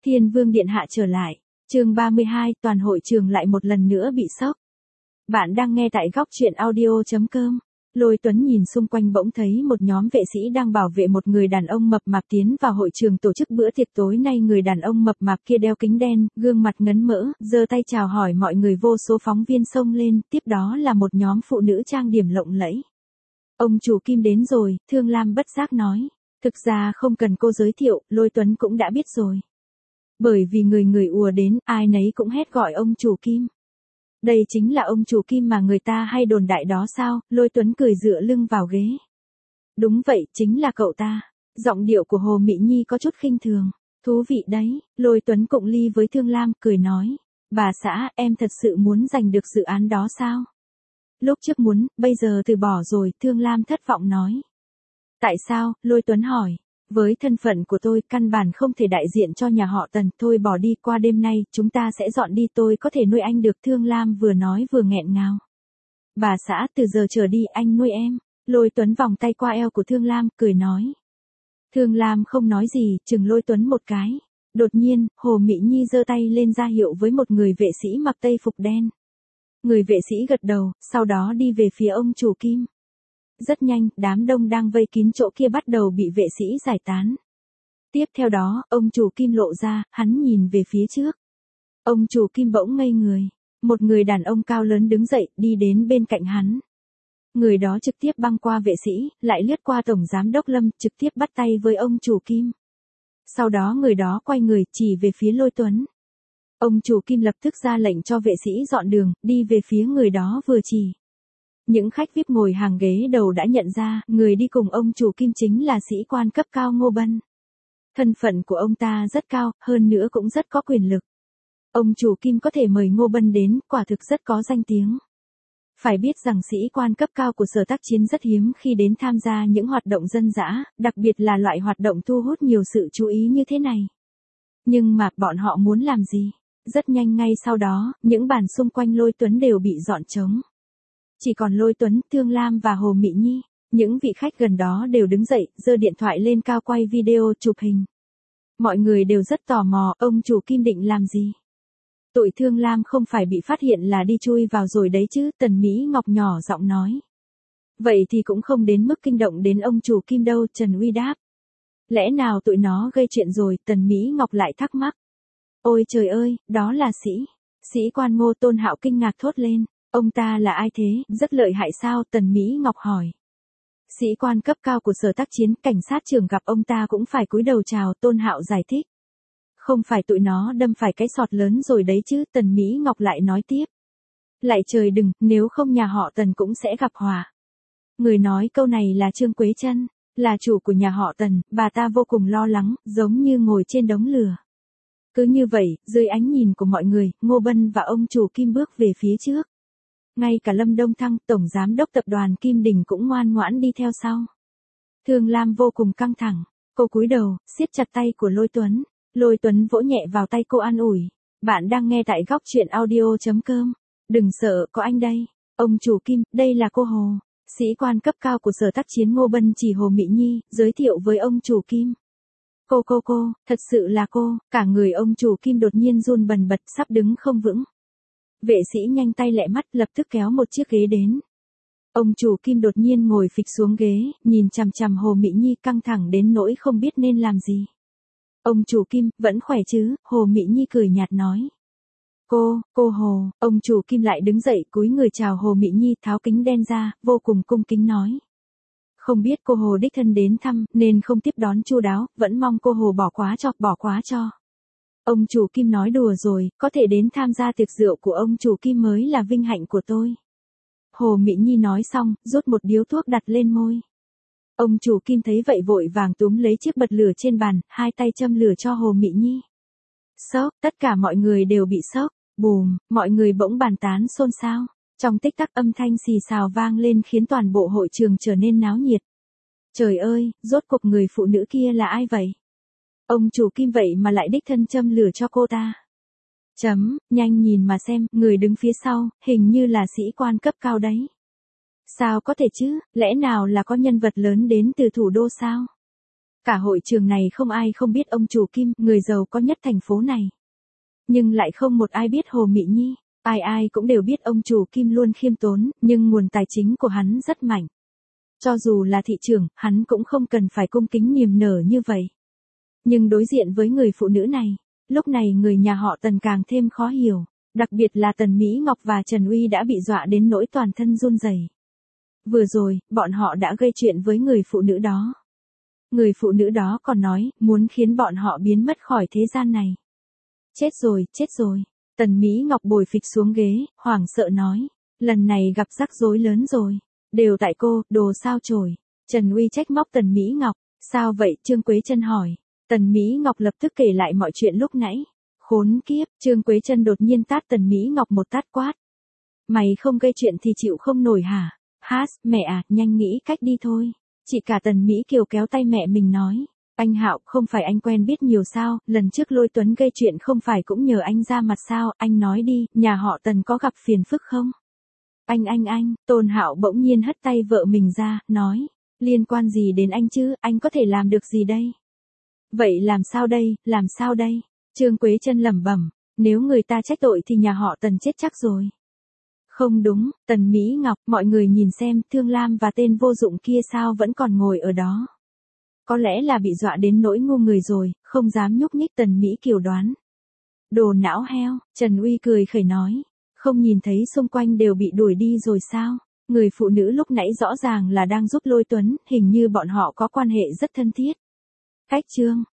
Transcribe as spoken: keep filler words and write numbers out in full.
Thiên Vương Điện Hạ trở lại. Chương ba mươi hai, toàn hội trường lại một lần nữa bị sốc. Bạn đang nghe tại góc truyện audio chấm com. Lôi Tuấn nhìn xung quanh bỗng thấy một nhóm vệ sĩ đang bảo vệ một người đàn ông mập mạp tiến vào hội trường tổ chức bữa tiệc tối nay. Người đàn ông mập mạp kia đeo kính đen, gương mặt ngấn mỡ, giơ tay chào hỏi mọi người. Vô số phóng viên xông lên, tiếp đó là một nhóm phụ nữ trang điểm lộng lẫy. Ông chủ Kim đến rồi, Thương Lam bất giác nói. Thực ra không cần cô giới thiệu, Lôi Tuấn cũng đã biết rồi. Bởi vì người người ùa đến, ai nấy cũng hét gọi ông chủ Kim. Đây chính là ông chủ Kim mà người ta hay đồn đại đó sao? Lôi Tuấn cười dựa lưng vào ghế. Đúng vậy, chính là cậu ta. Giọng điệu của Hồ Mị Nhi có chút khinh thường. Thú vị đấy, Lôi Tuấn cụng ly với Thương Lam, cười nói. Bà xã, em thật sự muốn giành được dự án đó sao? Lúc trước muốn, bây giờ từ bỏ rồi, Thương Lam thất vọng nói. Tại sao? Lôi Tuấn hỏi. Với thân phận của tôi, căn bản không thể đại diện cho nhà họ Tần, thôi bỏ đi, qua đêm nay, chúng ta sẽ dọn đi, tôi có thể nuôi anh được. Thương Lam vừa nói vừa nghẹn ngào. Bà xã, từ giờ trở đi, anh nuôi em. Lôi Tuấn vòng tay qua eo của Thương Lam, cười nói. Thương Lam không nói gì, chừng Lôi Tuấn một cái. Đột nhiên, Hồ Mị Nhi giơ tay lên ra hiệu với một người vệ sĩ mặc tây phục đen. Người vệ sĩ gật đầu, sau đó đi về phía ông chủ Kim. Rất nhanh, đám đông đang vây kín chỗ kia bắt đầu bị vệ sĩ giải tán. Tiếp theo đó, ông chủ Kim lộ ra, hắn nhìn về phía trước. Ông chủ Kim bỗng ngây người. Một người đàn ông cao lớn đứng dậy, đi đến bên cạnh hắn. Người đó trực tiếp băng qua vệ sĩ, lại lướt qua Tổng Giám đốc Lâm, trực tiếp bắt tay với ông chủ Kim. Sau đó người đó quay người, chỉ về phía Lôi Tuấn. Ông chủ Kim lập tức ra lệnh cho vệ sĩ dọn đường, đi về phía người đó vừa chỉ. Những khách vi ai pi ngồi hàng ghế đầu đã nhận ra, người đi cùng ông chủ Kim chính là sĩ quan cấp cao Ngô Bân. Thân phận của ông ta rất cao, hơn nữa cũng rất có quyền lực. Ông chủ Kim có thể mời Ngô Bân đến, quả thực rất có danh tiếng. Phải biết rằng sĩ quan cấp cao của Sở Tác Chiến rất hiếm khi đến tham gia những hoạt động dân dã, đặc biệt là loại hoạt động thu hút nhiều sự chú ý như thế này. Nhưng mà, bọn họ muốn làm gì? Rất nhanh ngay sau đó, những bàn xung quanh Lôi Tuấn đều bị dọn trống. Chỉ còn Lôi Tuấn, Thương Lam và Hồ Mị Nhi. Những vị khách gần đó đều đứng dậy, giơ điện thoại lên cao quay video chụp hình. Mọi người đều rất tò mò, ông chủ Kim định làm gì? Tụi Thương Lam không phải bị phát hiện là đi chui vào rồi đấy chứ, Tần Mỹ Ngọc nhỏ giọng nói. Vậy thì cũng không đến mức kinh động đến ông chủ Kim đâu, Trần Uy đáp. Lẽ nào tụi nó gây chuyện rồi, Tần Mỹ Ngọc lại thắc mắc. Ôi trời ơi, đó là sĩ. Sĩ quan Ngô Tôn Hạo kinh ngạc thốt lên. Ông ta là ai thế, rất lợi hại sao? Tần Mỹ Ngọc hỏi. Sĩ quan cấp cao của Sở Tác Chiến, cảnh sát trưởng gặp ông ta cũng phải cúi đầu chào, Tôn Hạo giải thích. Không phải tụi nó đâm phải cái sọt lớn rồi đấy chứ, Tần Mỹ Ngọc lại nói tiếp. Lại trời đừng, nếu không nhà họ Tần cũng sẽ gặp họa. Người nói câu này là Trương Quế Trân, là chủ của nhà họ Tần, bà ta vô cùng lo lắng, giống như ngồi trên đống lửa. Cứ như vậy, dưới ánh nhìn của mọi người, Ngô Bân và ông chủ Kim bước về phía trước. Ngay cả Lâm Đông Thăng, Tổng Giám đốc Tập đoàn Kim Đình cũng ngoan ngoãn đi theo sau. Thương Lam vô cùng căng thẳng, cô cúi đầu, siết chặt tay của Lôi Tuấn. Lôi Tuấn vỗ nhẹ vào tay cô an ủi. Bạn đang nghe tại góc truyện audio chấm com. Đừng sợ, có anh đây. Ông chủ Kim, đây là cô Hồ. Sĩ quan cấp cao của Sở Tác Chiến Ngô Bân chỉ Hồ Mị Nhi, giới thiệu với ông chủ Kim. Cô cô cô, thật sự là cô, cả người ông chủ Kim đột nhiên run bần bật, sắp đứng không vững. Vệ sĩ nhanh tay lẹ mắt lập tức kéo một chiếc ghế đến. Ông chủ Kim đột nhiên ngồi phịch xuống ghế, nhìn chằm chằm Hồ Mị Nhi căng thẳng đến nỗi không biết nên làm gì. Ông chủ Kim, vẫn khỏe chứ? Hồ Mị Nhi cười nhạt nói. Cô, cô Hồ, ông chủ Kim lại đứng dậy cúi người chào Hồ Mị Nhi, tháo kính đen ra, vô cùng cung kính nói. Không biết cô Hồ đích thân đến thăm, nên không tiếp đón chu đáo, vẫn mong cô Hồ bỏ quá cho, bỏ quá cho. Ông chủ Kim nói đùa rồi, có thể đến tham gia tiệc rượu của ông chủ Kim mới là vinh hạnh của tôi. Hồ Mị Nhi nói xong, rút một điếu thuốc đặt lên môi. Ông chủ Kim thấy vậy vội vàng túm lấy chiếc bật lửa trên bàn, hai tay châm lửa cho Hồ Mị Nhi. Sốc, tất cả mọi người đều bị sốc, bùm, mọi người bỗng bàn tán xôn xao. Trong tích tắc âm thanh xì xào vang lên khiến toàn bộ hội trường trở nên náo nhiệt. Trời ơi, rốt cuộc người phụ nữ kia là ai vậy? Ông chủ Kim vậy mà lại đích thân châm lửa cho cô ta. Chấm, nhanh nhìn mà xem, người đứng phía sau, hình như là sĩ quan cấp cao đấy. Sao có thể chứ, lẽ nào là có nhân vật lớn đến từ thủ đô sao? Cả hội trường này không ai không biết ông chủ Kim, người giàu có nhất thành phố này. Nhưng lại không một ai biết Hồ Mị Nhi, ai ai cũng đều biết ông chủ Kim luôn khiêm tốn, nhưng nguồn tài chính của hắn rất mạnh. Cho dù là thị trưởng, hắn cũng không cần phải cung kính niềm nở như vậy. Nhưng đối diện với người phụ nữ này, lúc này người nhà họ Tần càng thêm khó hiểu, đặc biệt là Tần Mỹ Ngọc và Trần Uy đã bị dọa đến nỗi toàn thân run rẩy. Vừa rồi, bọn họ đã gây chuyện với người phụ nữ đó. Người phụ nữ đó còn nói, muốn khiến bọn họ biến mất khỏi thế gian này. Chết rồi, chết rồi. Tần Mỹ Ngọc bồi phịch xuống ghế, hoảng sợ nói. Lần này gặp rắc rối lớn rồi. Đều tại cô, đồ sao chổi. Trần Uy trách móc Tần Mỹ Ngọc. Sao vậy, Trương Quế Trân hỏi. Tần Mỹ Ngọc lập tức kể lại mọi chuyện lúc nãy. Khốn kiếp, Trương Quế Trân đột nhiên tát Tần Mỹ Ngọc một tát quát. Mày không gây chuyện thì chịu không nổi hả? Hát, mẹ à, nhanh nghĩ cách đi thôi. Chị cả Tần Mỹ Kiều kéo tay mẹ mình nói. Anh Hạo, không phải anh quen biết nhiều sao, lần trước Lôi Tuấn gây chuyện không phải cũng nhờ anh ra mặt sao, anh nói đi, nhà họ Tần có gặp phiền phức không? Anh anh anh, Tôn Hạo bỗng nhiên hất tay vợ mình ra, nói, liên quan gì đến anh chứ, anh có thể làm được gì đây? Vậy làm sao đây, làm sao đây? Trương Quế Trân lẩm bẩm, nếu người ta trách tội thì nhà họ Tần chết chắc rồi. Không đúng, Tần Mỹ Ngọc, mọi người nhìn xem, Thương Lam và tên vô dụng kia sao vẫn còn ngồi ở đó. Có lẽ là bị dọa đến nỗi ngu người rồi, không dám nhúc nhích, Tần Mỹ Kiều đoán. Đồ não heo, Trần Uy cười khẩy nói. Không nhìn thấy xung quanh đều bị đuổi đi rồi sao? Người phụ nữ lúc nãy rõ ràng là đang giúp Lôi Tuấn, hình như bọn họ có quan hệ rất thân thiết. Cách chương,